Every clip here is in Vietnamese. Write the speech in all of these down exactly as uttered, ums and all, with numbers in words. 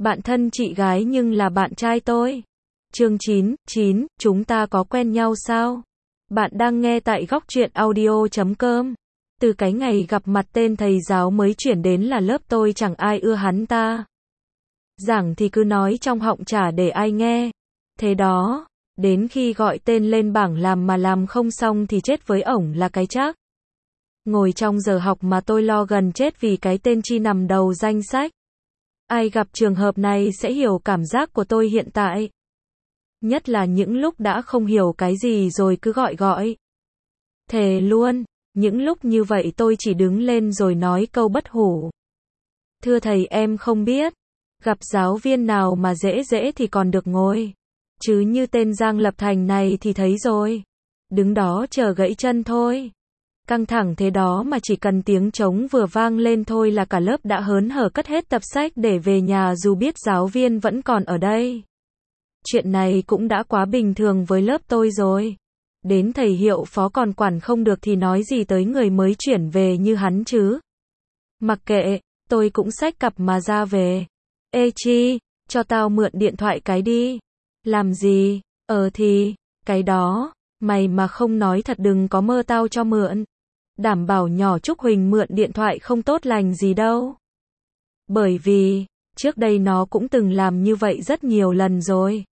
Bạn thân chị gái nhưng là bạn trai tôi. Chương chín, chín, chúng ta có quen nhau sao? Bạn đang nghe tại góc truyện audio chấm com. Từ cái ngày gặp mặt tên thầy giáo mới chuyển đến là lớp tôi chẳng ai ưa hắn ta. Giảng thì cứ nói trong họng chả để ai nghe. Thế đó, đến khi gọi tên lên bảng làm mà làm không xong thì chết với ổng là cái chắc. Ngồi trong giờ học mà tôi lo gần chết vì cái tên chi nằm đầu danh sách. Ai gặp trường hợp này sẽ hiểu cảm giác của tôi hiện tại. Nhất là những lúc đã không hiểu cái gì rồi cứ gọi gọi. Thề luôn, những lúc như vậy tôi chỉ đứng lên rồi nói câu bất hủ. Thưa thầy, em không biết. Gặp giáo viên nào mà dễ dễ thì còn được ngồi. Chứ như tên Giang Lập Thành này thì thấy rồi. Đứng đó chờ gãy chân thôi. Căng thẳng thế đó mà chỉ cần tiếng trống vừa vang lên thôi là cả lớp đã hớn hở cất hết tập sách để về nhà dù biết giáo viên vẫn còn ở đây. Chuyện này cũng đã quá bình thường với lớp tôi rồi. Đến thầy hiệu phó còn quản không được thì nói gì tới người mới chuyển về như hắn chứ. Mặc kệ, tôi cũng xách cặp mà ra về. Ê Chi, cho tao mượn điện thoại cái đi. Làm gì? Ờ thì, cái đó, mày mà không nói thật đừng có mơ tao cho mượn. Đảm bảo nhỏ Trúc Huỳnh mượn điện thoại không tốt lành gì đâu. Bởi vì, trước đây nó cũng từng làm như vậy rất nhiều lần rồi.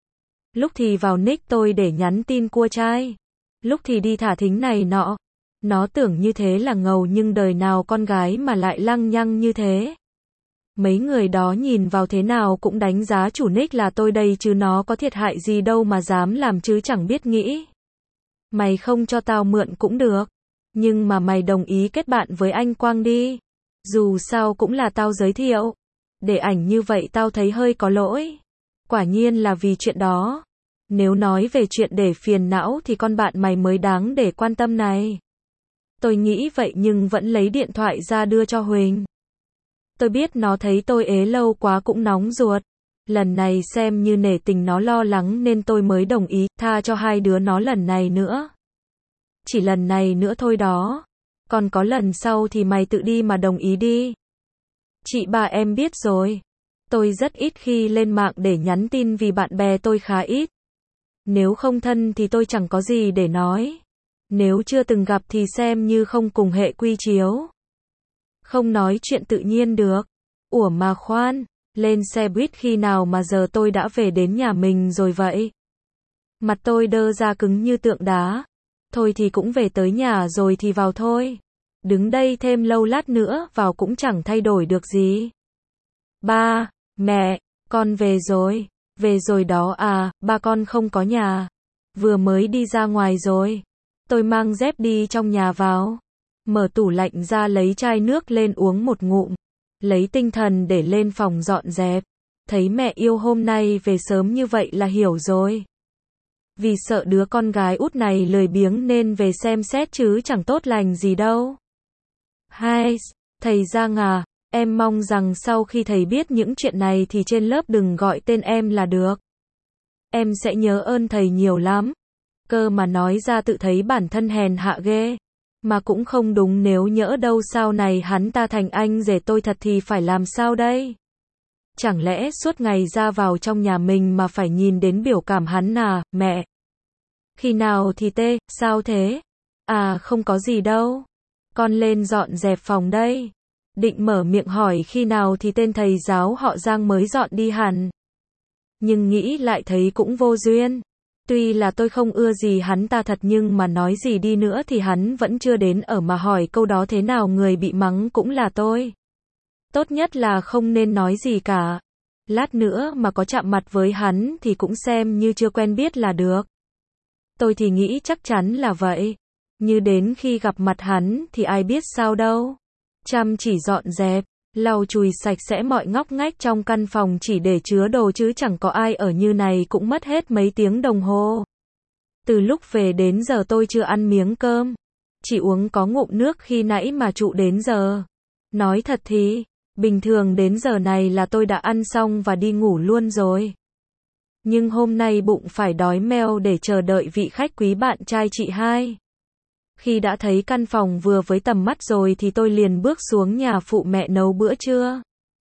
Lúc thì vào nick tôi để nhắn tin cua trai. Lúc thì đi thả thính này nọ. Nó tưởng như thế là ngầu nhưng đời nào con gái mà lại lăng nhăng như thế. Mấy người đó nhìn vào thế nào cũng đánh giá chủ nick là tôi đây chứ nó có thiệt hại gì đâu mà dám làm chứ chẳng biết nghĩ. Mày không cho tao mượn cũng được. Nhưng mà mày đồng ý kết bạn với anh Quang đi. Dù sao cũng là tao giới thiệu. Để ảnh như vậy tao thấy hơi có lỗi. Quả nhiên là vì chuyện đó. Nếu nói về chuyện để phiền não thì con bạn mày mới đáng để quan tâm này. Tôi nghĩ vậy nhưng vẫn lấy điện thoại ra đưa cho Huỳnh. Tôi biết nó thấy tôi ế lâu quá cũng nóng ruột. Lần này xem như nể tình nó lo lắng nên tôi mới đồng ý tha cho hai đứa nó lần này nữa. Chỉ lần này nữa thôi đó. Còn có lần sau thì mày tự đi mà đồng ý đi. Chị bà em biết rồi. Tôi rất ít khi lên mạng để nhắn tin vì bạn bè tôi khá ít. Nếu không thân thì tôi chẳng có gì để nói. Nếu chưa từng gặp thì xem như không cùng hệ quy chiếu. Không nói chuyện tự nhiên được. Ủa mà khoan, lên xe buýt khi nào mà giờ tôi đã về đến nhà mình rồi vậy? Mặt tôi đơ ra cứng như tượng đá. Thôi thì cũng về tới nhà rồi thì vào thôi. Đứng đây thêm lâu lát nữa vào cũng chẳng thay đổi được gì. Ba, mẹ, con về rồi. Về rồi đó à, ba con không có nhà. Vừa mới đi ra ngoài rồi. Tôi mang dép đi trong nhà vào. Mở tủ lạnh ra lấy chai nước lên uống một ngụm. Lấy tinh thần để lên phòng dọn dẹp. Thấy mẹ yêu hôm nay về sớm như vậy là hiểu rồi. Vì sợ đứa con gái út này lười biếng nên về xem xét chứ chẳng tốt lành gì đâu. Hai, thầy Giang à, em mong rằng sau khi thầy biết những chuyện này thì trên lớp đừng gọi tên em là được. Em sẽ nhớ ơn thầy nhiều lắm. Cơ mà nói ra tự thấy bản thân hèn hạ ghê. Mà cũng không đúng nếu nhỡ đâu sau này hắn ta thành anh rể tôi thật thì phải làm sao đây? Chẳng lẽ suốt ngày ra vào trong nhà mình mà phải nhìn đến biểu cảm hắn à, mẹ? Khi nào thì tê, sao thế? À không có gì đâu. Con lên dọn dẹp phòng đây. Định mở miệng hỏi khi nào thì tên thầy giáo họ Giang mới dọn đi hẳn. Nhưng nghĩ lại thấy cũng vô duyên. Tuy là tôi không ưa gì hắn ta thật nhưng mà nói gì đi nữa thì hắn vẫn chưa đến ở mà hỏi câu đó thế nào người bị mắng cũng là tôi. Tốt nhất là không nên nói gì cả. Lát nữa mà có chạm mặt với hắn thì cũng xem như chưa quen biết là được. Tôi thì nghĩ chắc chắn là vậy. Như đến khi gặp mặt hắn thì ai biết sao đâu. Chăm chỉ dọn dẹp, lau chùi sạch sẽ mọi ngóc ngách trong căn phòng chỉ để chứa đồ chứ chẳng có ai ở như này cũng mất hết mấy tiếng đồng hồ. Từ lúc về đến giờ tôi chưa ăn miếng cơm. Chỉ uống có ngụm nước khi nãy mà trụ đến giờ. Nói thật thì, bình thường đến giờ này là tôi đã ăn xong và đi ngủ luôn rồi. Nhưng hôm nay bụng phải đói meo để chờ đợi vị khách quý bạn trai chị hai. Khi đã thấy căn phòng vừa với tầm mắt rồi thì tôi liền bước xuống nhà phụ mẹ nấu bữa trưa.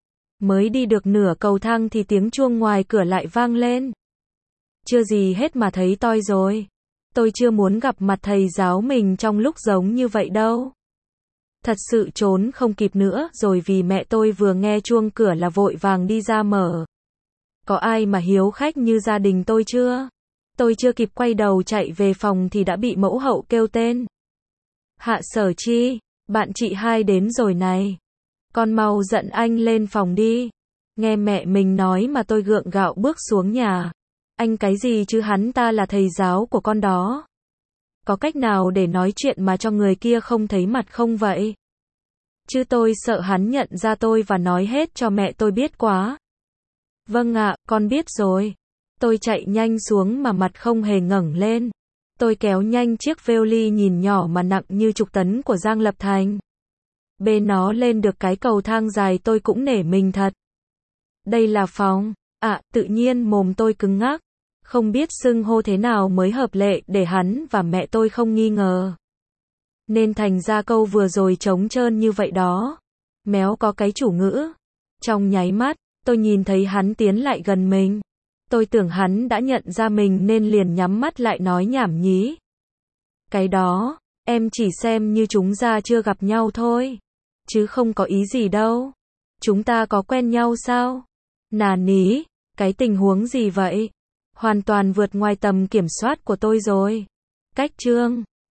Mới đi được nửa cầu thang thì tiếng chuông ngoài cửa lại vang lên. Chưa gì hết mà thấy toi rồi. Tôi chưa muốn gặp mặt thầy giáo mình trong lúc giống như vậy đâu. Thật sự trốn không kịp nữa rồi vì mẹ tôi vừa nghe chuông cửa là vội vàng đi ra mở. Có ai mà hiếu khách như gia đình tôi chưa? Tôi chưa kịp quay đầu chạy về phòng thì đã bị mẫu hậu kêu tên. Hạ Sở Chi, bạn chị hai đến rồi này. Con mau dẫn anh lên phòng đi. Nghe mẹ mình nói mà tôi gượng gạo bước xuống nhà. Anh cái gì chứ, hắn ta là thầy giáo của con đó. Có cách nào để nói chuyện mà cho người kia không thấy mặt không vậy? Chứ tôi sợ hắn nhận ra tôi và nói hết cho mẹ tôi biết quá. Vâng ạ, con biết rồi. Tôi chạy nhanh xuống mà mặt không hề ngẩng lên. Tôi kéo nhanh chiếc vali nhìn nhỏ mà nặng như chục tấn của Giang Lập Thành. Bê nó lên được cái cầu thang dài tôi cũng nể mình thật. Đây là phòng. À, tự nhiên mồm tôi cứng ngắc. Không biết xưng hô thế nào mới hợp lệ để hắn và mẹ tôi không nghi ngờ. Nên thành ra câu vừa rồi trống trơn như vậy đó. Méo có cái chủ ngữ. Trong nháy mắt, tôi nhìn thấy hắn tiến lại gần mình. Tôi tưởng hắn đã nhận ra mình nên liền nhắm mắt lại nói nhảm nhí. Cái đó, em chỉ xem như chúng ta chưa gặp nhau thôi. Chứ không có ý gì đâu. Chúng ta có quen nhau sao? Nà ní, cái tình huống gì vậy? Hoàn toàn vượt ngoài tầm kiểm soát của tôi rồi. Cách chương